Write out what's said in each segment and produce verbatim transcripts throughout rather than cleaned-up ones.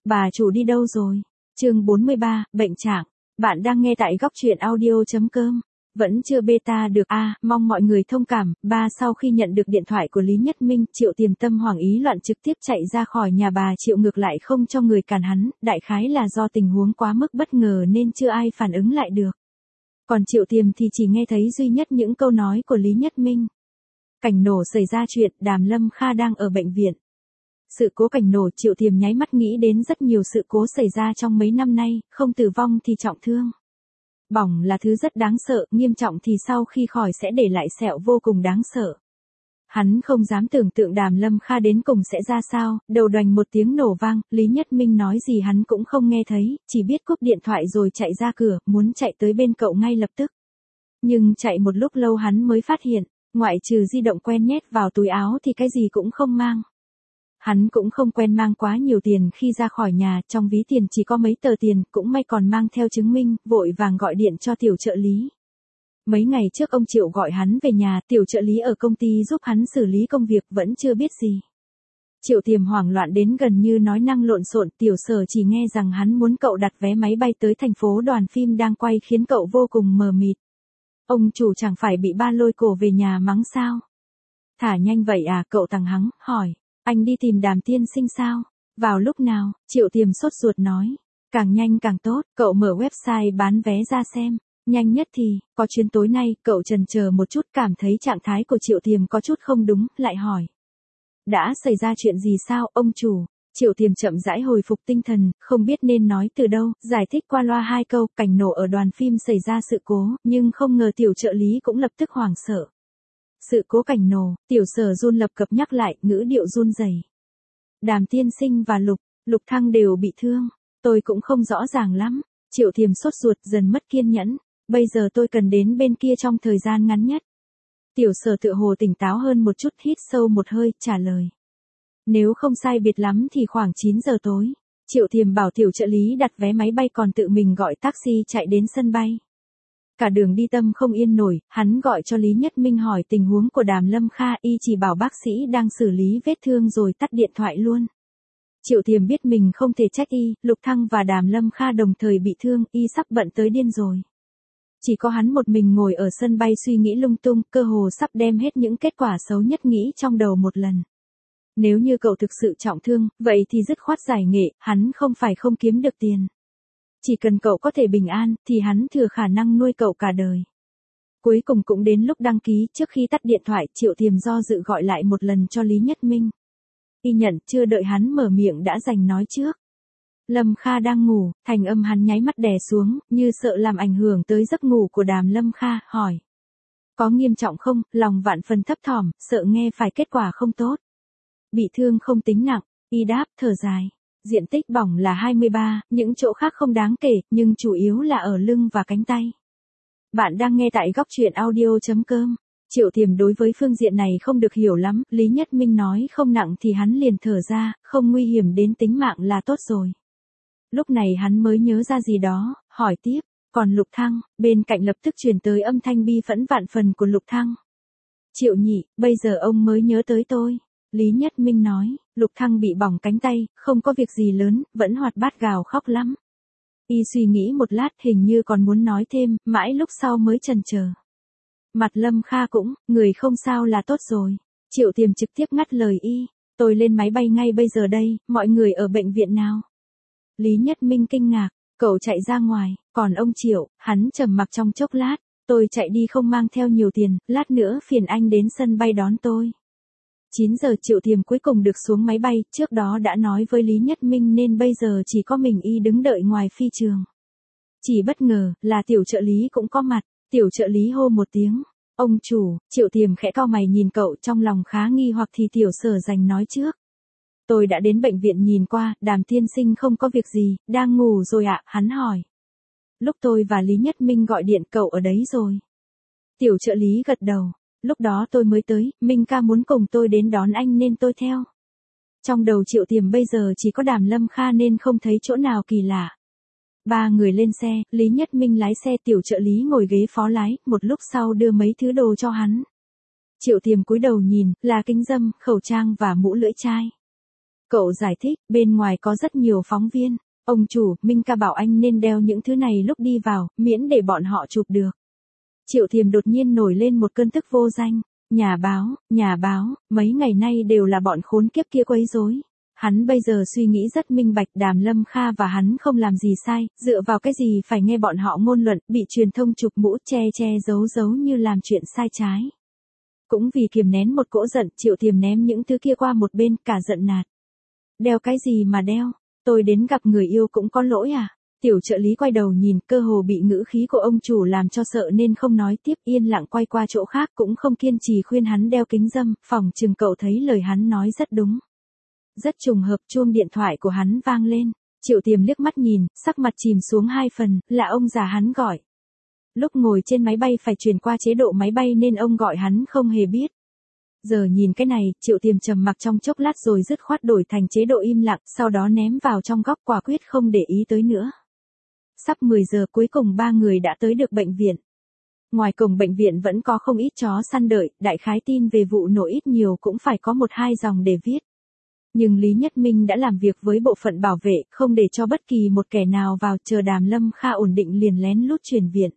bà chủ đi đâu rồi? Chương bốn mươi ba, bệnh trạng. Bạn đang nghe tại góc truyện audio chấm com. Vẫn chưa beta được a, à, mong mọi người thông cảm. Ba sau khi nhận được điện thoại của Lý Nhất Minh, Triệu Tiềm tâm hoảng ý loạn trực tiếp chạy ra khỏi nhà bà Triệu, ngược lại không cho người cản hắn, đại khái là do tình huống quá mức bất ngờ nên chưa ai phản ứng lại được. Còn Triệu Tiềm thì chỉ nghe thấy duy nhất những câu nói của Lý Nhất Minh. Cảnh nổ xảy ra chuyện, Đàm Lâm Kha đang ở bệnh viện. Sự cố cảnh nổ, Triệu Tiềm nháy mắt nghĩ đến rất nhiều sự cố xảy ra trong mấy năm nay, không tử vong thì trọng thương. Bỏng là thứ rất đáng sợ, nghiêm trọng thì sau khi khỏi sẽ để lại sẹo vô cùng đáng sợ. Hắn không dám tưởng tượng Đàm Lâm Kha đến cùng sẽ ra sao, đầu đoành một tiếng nổ vang, Lý Nhất Minh nói gì hắn cũng không nghe thấy, chỉ biết cúp điện thoại rồi chạy ra cửa, muốn chạy tới bên cậu ngay lập tức. Nhưng chạy một lúc lâu hắn mới phát hiện, ngoại trừ di động quen nhét vào túi áo thì cái gì cũng không mang. Hắn cũng không quen mang quá nhiều tiền khi ra khỏi nhà, trong ví tiền chỉ có mấy tờ tiền, cũng may còn mang theo chứng minh, vội vàng gọi điện cho tiểu trợ lý. Mấy ngày trước ông Triệu gọi hắn về nhà, tiểu trợ lý ở công ty giúp hắn xử lý công việc vẫn chưa biết gì. Triệu Tiềm hoảng loạn đến gần như nói năng lộn xộn, tiểu Sở chỉ nghe rằng hắn muốn cậu đặt vé máy bay tới thành phố đoàn phim đang quay khiến cậu vô cùng mờ mịt. Ông chủ chẳng phải bị ba lôi cổ về nhà mắng sao? Thả nhanh vậy à, cậu thằng hắng, hỏi. Anh đi tìm Đàm tiên sinh sao? Vào lúc nào? Triệu Tiềm sốt ruột nói. Càng nhanh càng tốt, cậu mở website bán vé ra xem. Nhanh nhất thì, có chuyến tối nay, cậu chần chờ một chút, cảm thấy trạng thái của Triệu Tiềm có chút không đúng, lại hỏi. Đã xảy ra chuyện gì sao, ông chủ? Triệu Tiềm chậm rãi hồi phục tinh thần, không biết nên nói từ đâu, giải thích qua loa hai câu, cảnh nổ ở đoàn phim xảy ra sự cố, nhưng không ngờ tiểu trợ lý cũng lập tức hoảng sợ. Sự cố cảnh nổ, tiểu Sở run lập cập nhắc lại, ngữ điệu run rẩy. Đàm tiên sinh và Lục, Lục Thăng đều bị thương, tôi cũng không rõ ràng lắm. Triệu Tiềm sốt ruột dần mất kiên nhẫn, bây giờ tôi cần đến bên kia trong thời gian ngắn nhất. Tiểu Sở tựa hồ tỉnh táo hơn một chút, hít sâu một hơi, trả lời. Nếu không sai biệt lắm thì khoảng chín giờ tối. Triệu Tiềm bảo tiểu trợ lý đặt vé máy bay còn tự mình gọi taxi chạy đến sân bay. Cả đường đi tâm không yên nổi, hắn gọi cho Lý Nhất Minh hỏi tình huống của Đàm Lâm Kha, y chỉ bảo bác sĩ đang xử lý vết thương rồi tắt điện thoại luôn. Triệu Tiềm biết mình không thể trách y, Lục Thăng và Đàm Lâm Kha đồng thời bị thương, y sắp bận tới điên rồi. Chỉ có hắn một mình ngồi ở sân bay suy nghĩ lung tung, cơ hồ sắp đem hết những kết quả xấu nhất nghĩ trong đầu một lần. Nếu như cậu thực sự trọng thương, vậy thì dứt khoát giải nghệ, hắn không phải không kiếm được tiền. Chỉ cần cậu có thể bình an, thì hắn thừa khả năng nuôi cậu cả đời. Cuối cùng cũng đến lúc đăng ký, trước khi tắt điện thoại, Triệu Tiềm do dự gọi lại một lần cho Lý Nhất Minh. Y nhận, chưa đợi hắn mở miệng đã giành nói trước. Lâm Kha đang ngủ, thành âm hắn nháy mắt đè xuống, như sợ làm ảnh hưởng tới giấc ngủ của Đàm Lâm Kha, hỏi. Có nghiêm trọng không, lòng vạn phần thấp thỏm, sợ nghe phải kết quả không tốt. Bị thương không tính nặng, y đáp, thở dài. Diện tích bỏng là hai mươi ba, những chỗ khác không đáng kể, nhưng chủ yếu là ở lưng và cánh tay. Bạn đang nghe tại góc truyện audio chấm com. Triệu Tiềm đối với phương diện này không được hiểu lắm, Lý Nhất Minh nói không nặng thì hắn liền thở ra, không nguy hiểm đến tính mạng là tốt rồi. Lúc này hắn mới nhớ ra gì đó, hỏi tiếp, còn Lục Thăng, bên cạnh lập tức truyền tới âm thanh bi phẫn vạn phần của Lục Thăng. Triệu nhị, bây giờ ông mới nhớ tới tôi. Lý Nhất Minh nói, Lục Thăng bị bỏng cánh tay, không có việc gì lớn, vẫn hoạt bát gào khóc lắm. Y suy nghĩ một lát hình như còn muốn nói thêm, mãi lúc sau mới chần chờ. Mặt Lâm Kha cũng, người không sao là tốt rồi. Triệu Tiềm trực tiếp ngắt lời y, tôi lên máy bay ngay bây giờ đây, mọi người ở bệnh viện nào? Lý Nhất Minh kinh ngạc, cậu chạy ra ngoài, còn ông Triệu, hắn trầm mặc trong chốc lát, tôi chạy đi không mang theo nhiều tiền, lát nữa phiền anh đến sân bay đón tôi. chín giờ Triệu Tiềm cuối cùng được xuống máy bay, trước đó đã nói với Lý Nhất Minh nên bây giờ chỉ có mình y đứng đợi ngoài phi trường. Chỉ bất ngờ, là tiểu trợ lý cũng có mặt, tiểu trợ lý hô một tiếng, ông chủ, Triệu Tiềm khẽ cau mày nhìn cậu trong lòng khá nghi hoặc thì tiểu Sở dành nói trước. Tôi đã đến bệnh viện nhìn qua, Đàm tiên sinh không có việc gì, đang ngủ rồi ạ, hắn hỏi. Lúc tôi và Lý Nhất Minh gọi điện cậu ở đấy rồi. Tiểu trợ lý gật đầu. Lúc đó tôi mới tới, Minh ca muốn cùng tôi đến đón anh nên tôi theo. Trong đầu Triệu Tiềm bây giờ chỉ có Đàm Lâm Kha nên không thấy chỗ nào kỳ lạ. Ba người lên xe, Lý Nhất Minh lái xe, tiểu trợ lý ngồi ghế phó lái, một lúc sau đưa mấy thứ đồ cho hắn. Triệu Tiềm cúi đầu nhìn, là kính râm, khẩu trang và mũ lưỡi chai. Cậu giải thích, bên ngoài có rất nhiều phóng viên. Ông chủ, Minh ca bảo anh nên đeo những thứ này lúc đi vào, miễn để bọn họ chụp được. Triệu Thiềm đột nhiên nổi lên một cơn tức vô danh. Nhà báo, nhà báo, mấy ngày nay đều là bọn khốn kiếp kia quấy rối. Hắn bây giờ suy nghĩ rất minh bạch, Đàm Lâm Kha và hắn không làm gì sai, dựa vào cái gì phải nghe bọn họ ngôn luận, bị truyền thông chụp mũ che che giấu giấu như làm chuyện sai trái. Cũng vì kiềm nén một cỗ giận, Triệu Thiềm ném những thứ kia qua một bên, cả giận nạt. Đeo cái gì mà đeo, tôi đến gặp người yêu cũng có lỗi à? Tiểu trợ lý quay đầu nhìn, cơ hồ bị ngữ khí của ông chủ làm cho sợ nên không nói tiếp, yên lặng quay qua chỗ khác, cũng không kiên trì khuyên hắn đeo kính râm, phỏng chừng cậu thấy lời hắn nói rất đúng. Rất trùng hợp, chuông điện thoại của hắn vang lên. Triệu Tiềm liếc mắt nhìn, sắc mặt chìm xuống hai phần, là ông già hắn gọi. Lúc ngồi trên máy bay phải chuyển qua chế độ máy bay nên ông gọi hắn không hề biết. Giờ nhìn cái này, Triệu Tiềm trầm mặc trong chốc lát rồi dứt khoát đổi thành chế độ im lặng, sau đó ném vào trong góc, quả quyết không để ý tới nữa. Sắp mười giờ cuối cùng ba người đã tới được bệnh viện. Ngoài cổng bệnh viện vẫn có không ít chó săn đợi, đại khái tin về vụ nổ ít nhiều cũng phải có một hai dòng để viết. Nhưng Lý Nhất Minh đã làm việc với bộ phận bảo vệ, không để cho bất kỳ một kẻ nào vào, chờ Đàm Lâm Kha ổn định liền lén lút chuyển viện.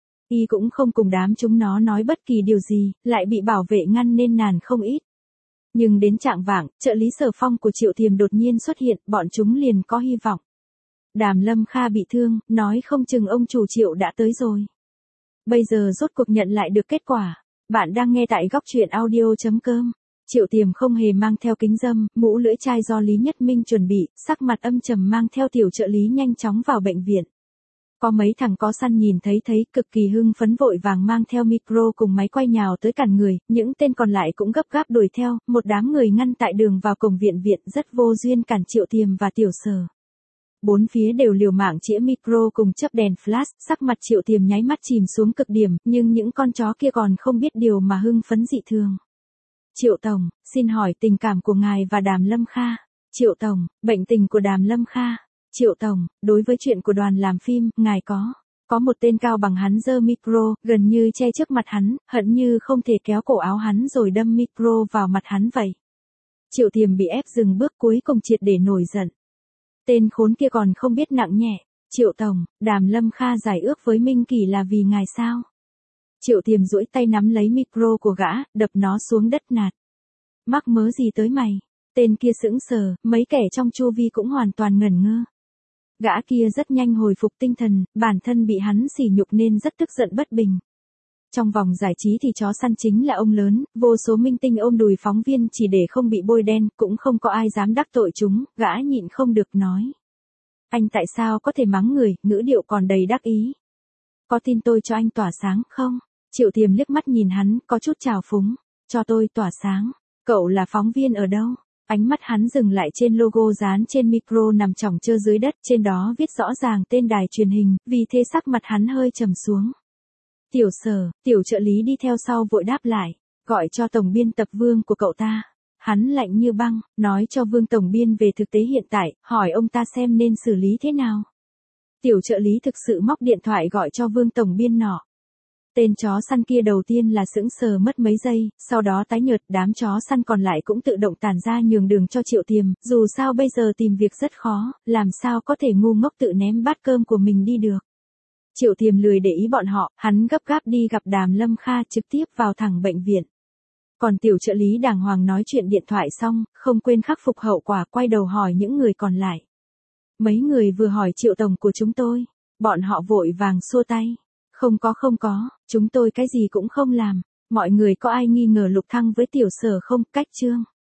Y cũng không cùng đám chúng nó nói bất kỳ điều gì, lại bị bảo vệ ngăn nên nản không ít. Nhưng đến trạng vạng, trợ lý Sở Phong của Triệu Thiềm đột nhiên xuất hiện, bọn chúng liền có hy vọng. Đàm Lâm Kha bị thương, nói không chừng ông chủ Triệu đã tới rồi. Bây giờ rốt cuộc nhận lại được kết quả. Bạn đang nghe tại góc truyện audio chấm com. Triệu Tiềm không hề mang theo kính râm, mũ lưỡi chai do Lý Nhất Minh chuẩn bị, sắc mặt âm trầm mang theo tiểu trợ lý nhanh chóng vào bệnh viện. Có mấy thằng có săn nhìn thấy thấy cực kỳ hưng phấn vội vàng mang theo micro cùng máy quay nhào tới cản người, những tên còn lại cũng gấp gáp đuổi theo, một đám người ngăn tại đường vào cổng viện viện rất vô duyên cản Triệu Tiềm và tiểu Sở. Bốn phía đều liều mạng chĩa micro cùng chớp đèn flash, sắc mặt Triệu Tiềm nháy mắt chìm xuống cực điểm, nhưng những con chó kia còn không biết điều mà hưng phấn dị thường. Triệu Tổng, xin hỏi tình cảm của ngài và Đàm Lâm Kha. Triệu Tổng, bệnh tình của Đàm Lâm Kha. Triệu Tổng, đối với chuyện của đoàn làm phim, ngài có. Có một tên cao bằng hắn giơ micro, gần như che trước mặt hắn, hận như không thể kéo cổ áo hắn rồi đâm micro vào mặt hắn vậy. Triệu Tiềm bị ép dừng bước, cuối cùng triệt để nổi giận. Tên khốn kia còn không biết nặng nhẹ. Triệu Tổng, Đàm Lâm Kha giải ước với Minh Kỳ là vì ngài sao? Triệu Tiềm duỗi tay nắm lấy micro của gã, đập nó xuống đất nạt. Mắc mớ gì tới mày? Tên kia sững sờ, mấy kẻ trong chu vi cũng hoàn toàn ngẩn ngơ. Gã kia rất nhanh hồi phục tinh thần, bản thân bị hắn sỉ nhục nên rất tức giận bất bình. Trong vòng giải trí thì chó săn chính là ông lớn, vô số minh tinh ôm đùi phóng viên chỉ để không bị bôi đen, cũng không có ai dám đắc tội chúng, gã nhịn không được nói. Anh tại sao có thể mắng người, ngữ điệu còn đầy đắc ý. Có tin tôi cho anh tỏa sáng không? Triệu Tiềm liếc mắt nhìn hắn, có chút trào phúng. Cho tôi tỏa sáng. Cậu là phóng viên ở đâu? Ánh mắt hắn dừng lại trên logo dán trên micro nằm chỏng chơ dưới đất, trên đó viết rõ ràng tên đài truyền hình, vì thế sắc mặt hắn hơi trầm xuống. Tiểu Sở, tiểu trợ lý đi theo sau vội đáp lại, gọi cho tổng biên tập Vương của cậu ta. Hắn lạnh như băng, nói cho Vương tổng biên về thực tế hiện tại, hỏi ông ta xem nên xử lý thế nào. Tiểu trợ lý thực sự móc điện thoại gọi cho Vương tổng biên nọ. Tên chó săn kia đầu tiên là sững sờ mất mấy giây, sau đó tái nhợt, đám chó săn còn lại cũng tự động tản ra nhường đường cho Triệu Tiềm, dù sao bây giờ tìm việc rất khó, làm sao có thể ngu ngốc tự ném bát cơm của mình đi được. Triệu Tiềm lười để ý bọn họ, hắn gấp gáp đi gặp Đàm Lâm Kha, trực tiếp vào thẳng bệnh viện. Còn tiểu trợ lý đàng hoàng nói chuyện điện thoại xong, không quên khắc phục hậu quả, quay đầu hỏi những người còn lại. Mấy người vừa hỏi Triệu Tổng của chúng tôi, bọn họ vội vàng xua tay. Không có không có, chúng tôi cái gì cũng không làm. Mọi người có ai nghi ngờ Lục Thăng với tiểu Sở không? Cách chương.